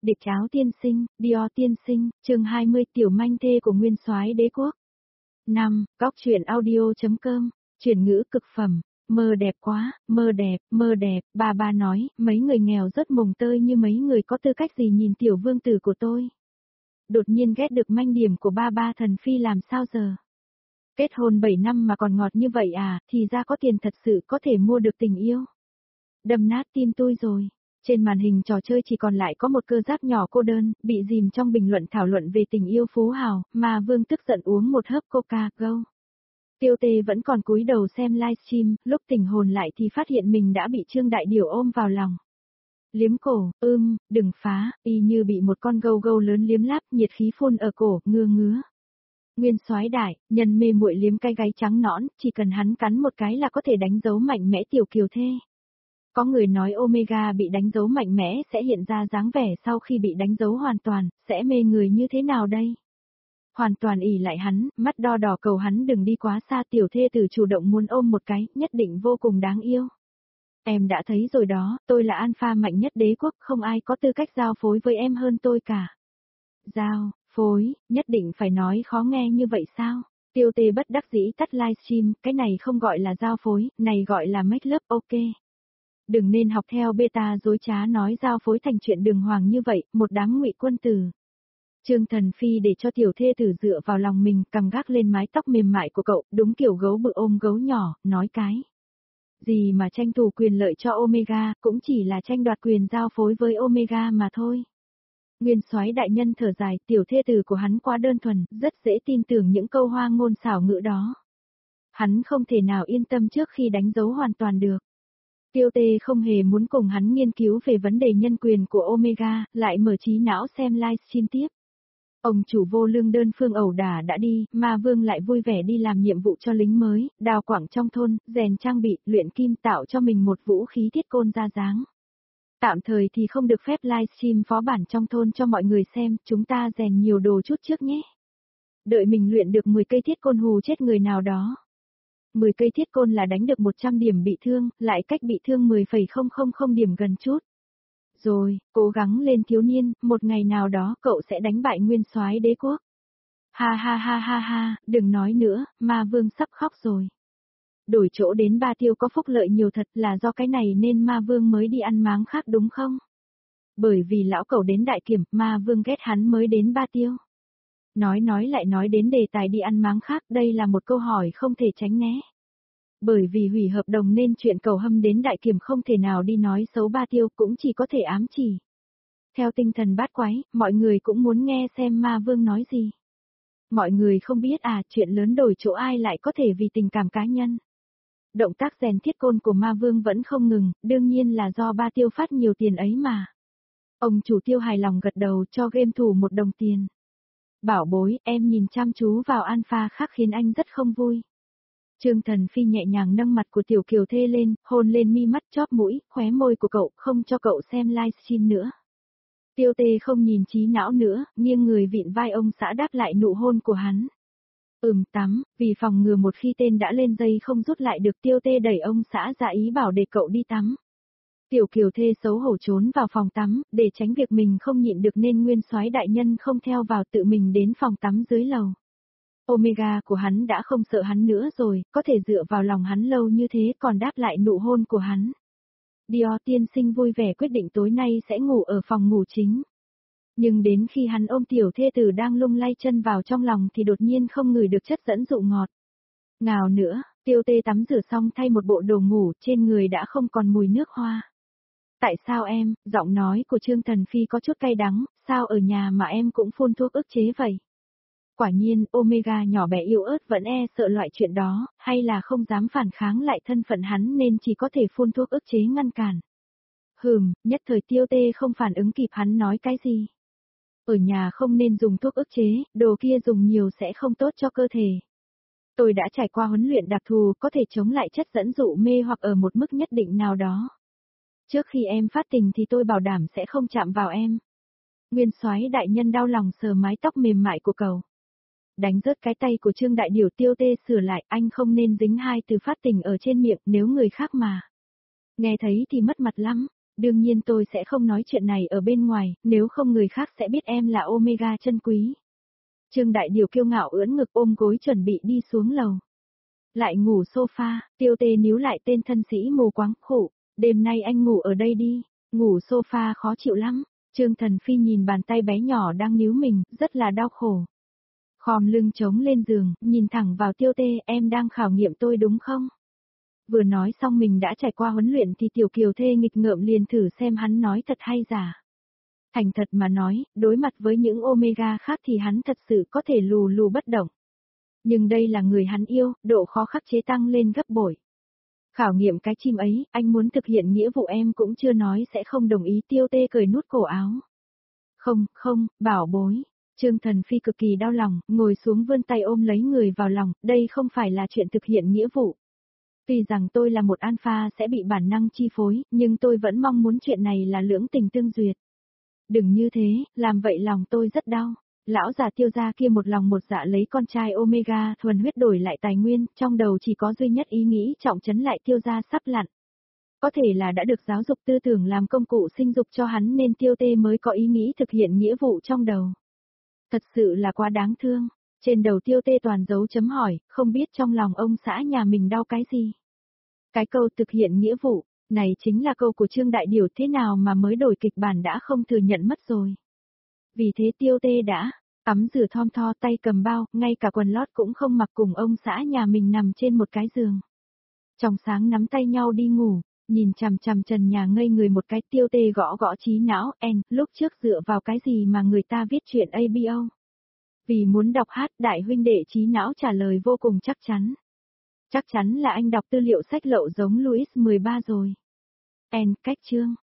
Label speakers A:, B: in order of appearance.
A: Địch áo tiên sinh, Dior tiên sinh, chương 20 tiểu manh thê của nguyên soái đế quốc. 5. Góc truyện audio.com, chuyển ngữ cực phẩm. Mơ đẹp quá, mơ đẹp, ba nói, mấy người nghèo rất mồng tơi như mấy người có tư cách gì nhìn tiểu vương tử của tôi. Đột nhiên ghét được manh điểm của ba thần phi làm sao giờ? Kết hôn 7 năm mà còn ngọt như vậy à, thì ra có tiền thật sự có thể mua được tình yêu. Đâm nát tim tôi rồi. Trên màn hình trò chơi chỉ còn lại có một cơ giáp nhỏ cô đơn, bị dìm trong bình luận thảo luận về tình yêu phú hào, mà Vương tức giận uống một hớp Coca-Cola. Tiêu Tê vẫn còn cúi đầu xem livestream, lúc tỉnh hồn lại thì phát hiện mình đã bị Trương Đại Điểu ôm vào lòng. Liếm cổ, đừng phá, y như bị một con gâu gâu lớn liếm láp, nhiệt khí phun ở cổ, ngứa. Nguyên soái đại, nhân mê muội liếm cái gáy trắng nõn, chỉ cần hắn cắn một cái là có thể đánh dấu mạnh mẽ tiểu kiều thê. Có người nói Omega bị đánh dấu mạnh mẽ sẽ hiện ra dáng vẻ sau khi bị đánh dấu hoàn toàn, sẽ mê người như thế nào đây? Hoàn toàn ỷ lại hắn, mắt đo đỏ cầu hắn đừng đi quá xa, tiểu thê tử chủ động muốn ôm một cái, nhất định vô cùng đáng yêu. Em đã thấy rồi đó, tôi là alpha mạnh nhất đế quốc, không ai có tư cách giao phối với em hơn tôi cả. Giao, phối, nhất định phải nói khó nghe như vậy sao? Tiêu Tê bất đắc dĩ tắt livestream, cái này không gọi là giao phối, này gọi là make love, ok. Đừng nên học theo beta dối trá nói giao phối thành chuyện đường hoàng như vậy, một đám ngụy quân tử. Trương Thần Phi để cho tiểu thê tử dựa vào lòng mình, cầm gác lên mái tóc mềm mại của cậu, đúng kiểu gấu bự ôm gấu nhỏ, nói cái. Gì mà tranh thủ quyền lợi cho Omega, cũng chỉ là tranh đoạt quyền giao phối với Omega mà thôi. Nguyên soái đại nhân thở dài, tiểu thê tử của hắn quá đơn thuần, rất dễ tin tưởng những câu hoa ngôn xảo ngữ đó. Hắn không thể nào yên tâm trước khi đánh dấu hoàn toàn được. Tiêu Tê không hề muốn cùng hắn nghiên cứu về vấn đề nhân quyền của Omega, lại mở trí não xem livestream tiếp. Ông chủ vô lương đơn phương ẩu đả đã đi, mà Vương lại vui vẻ đi làm nhiệm vụ cho lính mới, đào quảng trong thôn, rèn trang bị, luyện kim tạo cho mình một vũ khí thiết côn ra dáng. Tạm thời thì không được phép livestream phó bản trong thôn cho mọi người xem, chúng ta rèn nhiều đồ chút trước nhé. Đợi mình luyện được 10 cây thiết côn hù chết người nào đó. 10 cây thiết côn là đánh được 100 điểm bị thương, lại cách bị thương 10,000 điểm gần chút. Rồi, cố gắng lên thiếu niên, một ngày nào đó cậu sẽ đánh bại nguyên soái đế quốc. Ha, đừng nói nữa, ma vương sắp khóc rồi. Đổi chỗ đến Ba Tiêu có phúc lợi nhiều thật, là do cái này nên ma vương mới đi ăn máng khác đúng không? Bởi vì lão cẩu đến đại kiểm, ma vương ghét hắn mới đến Ba Tiêu. Nói lại nói đến đề tài đi ăn máng khác, đây là một câu hỏi không thể tránh né. Bởi vì hủy hợp đồng nên chuyện cầu hâm đến đại kiểm không thể nào đi nói xấu Ba Tiêu, cũng chỉ có thể ám chỉ. Theo tinh thần bát quái, mọi người cũng muốn nghe xem ma vương nói gì. Mọi người không biết à, chuyện lớn đổi chỗ ai lại có thể vì tình cảm cá nhân. Động tác rèn thiết côn của ma vương vẫn không ngừng, đương nhiên là do Ba Tiêu phát nhiều tiền ấy mà. Ông chủ Tiêu hài lòng gật đầu cho game thủ 1 đồng tiền. Bảo bối, em nhìn chăm chú vào alpha khác khiến anh rất không vui. Trương Thần Phi nhẹ nhàng nâng mặt của tiểu kiều thê lên, hôn lên mi mắt chóp mũi, khóe môi của cậu, không cho cậu xem livestream nữa. Tiêu Tê không nhìn trí não nữa, nghiêng người vịn vai ông xã đáp lại nụ hôn của hắn. Tắm, vì phòng ngừa một khi tên đã lên dây không rút lại được, Tiêu Tê đẩy ông xã ra ý bảo để cậu đi tắm. Tiểu kiều thê xấu hổ trốn vào phòng tắm, để tránh việc mình không nhịn được nên nguyên soái đại nhân không theo vào, tự mình đến phòng tắm dưới lầu. Omega của hắn đã không sợ hắn nữa rồi, có thể dựa vào lòng hắn lâu như thế còn đáp lại nụ hôn của hắn. Dior tiên sinh vui vẻ quyết định tối nay sẽ ngủ ở phòng ngủ chính. Nhưng đến khi hắn ôm tiểu thê tử đang lung lay chân vào trong lòng thì đột nhiên không ngửi được chất dẫn dụ ngọt. Ngào nữa, Tiêu Tê tắm rửa xong thay một bộ đồ ngủ, trên người đã không còn mùi nước hoa. Tại sao em, giọng nói của Trương Thần Phi có chút cay đắng, sao ở nhà mà em cũng phun thuốc ức chế vậy? Quả nhiên, Omega nhỏ bé yếu ớt vẫn sợ loại chuyện đó, hay là không dám phản kháng lại thân phận hắn nên chỉ có thể phun thuốc ức chế ngăn cản. Nhất thời Tiêu Tê không phản ứng kịp hắn nói cái gì. Ở nhà không nên dùng thuốc ức chế, đồ kia dùng nhiều sẽ không tốt cho cơ thể. Tôi đã trải qua huấn luyện đặc thù, có thể chống lại chất dẫn dụ mê hoặc ở một mức nhất định nào đó. Trước khi em phát tình thì tôi bảo đảm sẽ không chạm vào em. Nguyên soái đại nhân đau lòng sờ mái tóc mềm mại của cậu. Đánh rớt cái tay của Trương Đại Điểu. Tiêu Tê sửa lại, anh không nên dính hai từ phát tình ở trên miệng nếu người khác mà. Nghe thấy thì mất mặt lắm, Đương nhiên tôi sẽ không nói chuyện này ở bên ngoài, nếu không người khác sẽ biết em là Omega chân quý. Trương Đại Điều kiêu ngạo ưỡn ngực ôm gối chuẩn bị đi xuống lầu. Lại ngủ sofa, Tiêu Tê níu lại tên thân sĩ mù quáng, khổ, đêm nay anh ngủ ở đây đi, ngủ sofa khó chịu lắm. Trương Thần Phi nhìn bàn tay bé nhỏ đang níu mình, rất là đau khổ. Khom lưng chống lên giường, nhìn thẳng vào Tiêu Tê, em đang khảo nghiệm tôi đúng không? Vừa nói xong mình đã trải qua huấn luyện thì Tiểu Kiều Thê nghịch ngợm liền thử xem hắn nói thật hay giả. Thành thật mà nói, đối mặt với những Omega khác thì hắn thật sự có thể lù lù bất động. Nhưng đây là người hắn yêu, độ khó khắc chế tăng lên gấp bội. Khảo nghiệm cái chim ấy, anh muốn thực hiện nghĩa vụ em cũng chưa nói sẽ không đồng ý. Tiêu Tê cởi nút cổ áo. Không, bảo bối. Trương Thần Phi cực kỳ đau lòng, ngồi xuống vươn tay ôm lấy người vào lòng, đây không phải là chuyện thực hiện nghĩa vụ. Tuy rằng tôi là một alpha sẽ bị bản năng chi phối, nhưng tôi vẫn mong muốn chuyện này là lưỡng tình tương duyệt. Đừng như thế, làm vậy lòng tôi rất đau. Lão già Tiêu gia kia một lòng một dạ lấy con trai Omega thuần huyết đổi lại tài nguyên, trong đầu chỉ có duy nhất ý nghĩ trọng trấn lại Tiêu gia sắp lặn. Có thể là đã được giáo dục tư tưởng làm công cụ sinh dục cho hắn nên Tiêu Tê mới có ý nghĩ thực hiện nghĩa vụ trong đầu. Thật sự là quá đáng thương. Trên đầu Tiêu Tê toàn dấu chấm hỏi, không biết trong lòng ông xã nhà mình đau cái gì. Cái câu thực hiện nghĩa vụ, này chính là câu của Trương Đại Điều, thế nào mà mới đổi kịch bản đã không thừa nhận mất rồi. Vì thế Tiêu Tê đã tắm rửa thon tho, tay cầm bao, ngay cả quần lót cũng không mặc, cùng ông xã nhà mình nằm trên một cái giường. Trong sáng nắm tay nhau đi ngủ, nhìn chằm chằm trần nhà ngây người một cái. Tiêu Tê gõ gõ trí não, lúc trước dựa vào cái gì mà người ta viết chuyện ABO. Vì muốn đọc hát, đại huynh đệ trí não trả lời vô cùng chắc chắn. Chắc chắn là anh đọc tư liệu sách lậu giống Louis 13 rồi. Cách chương.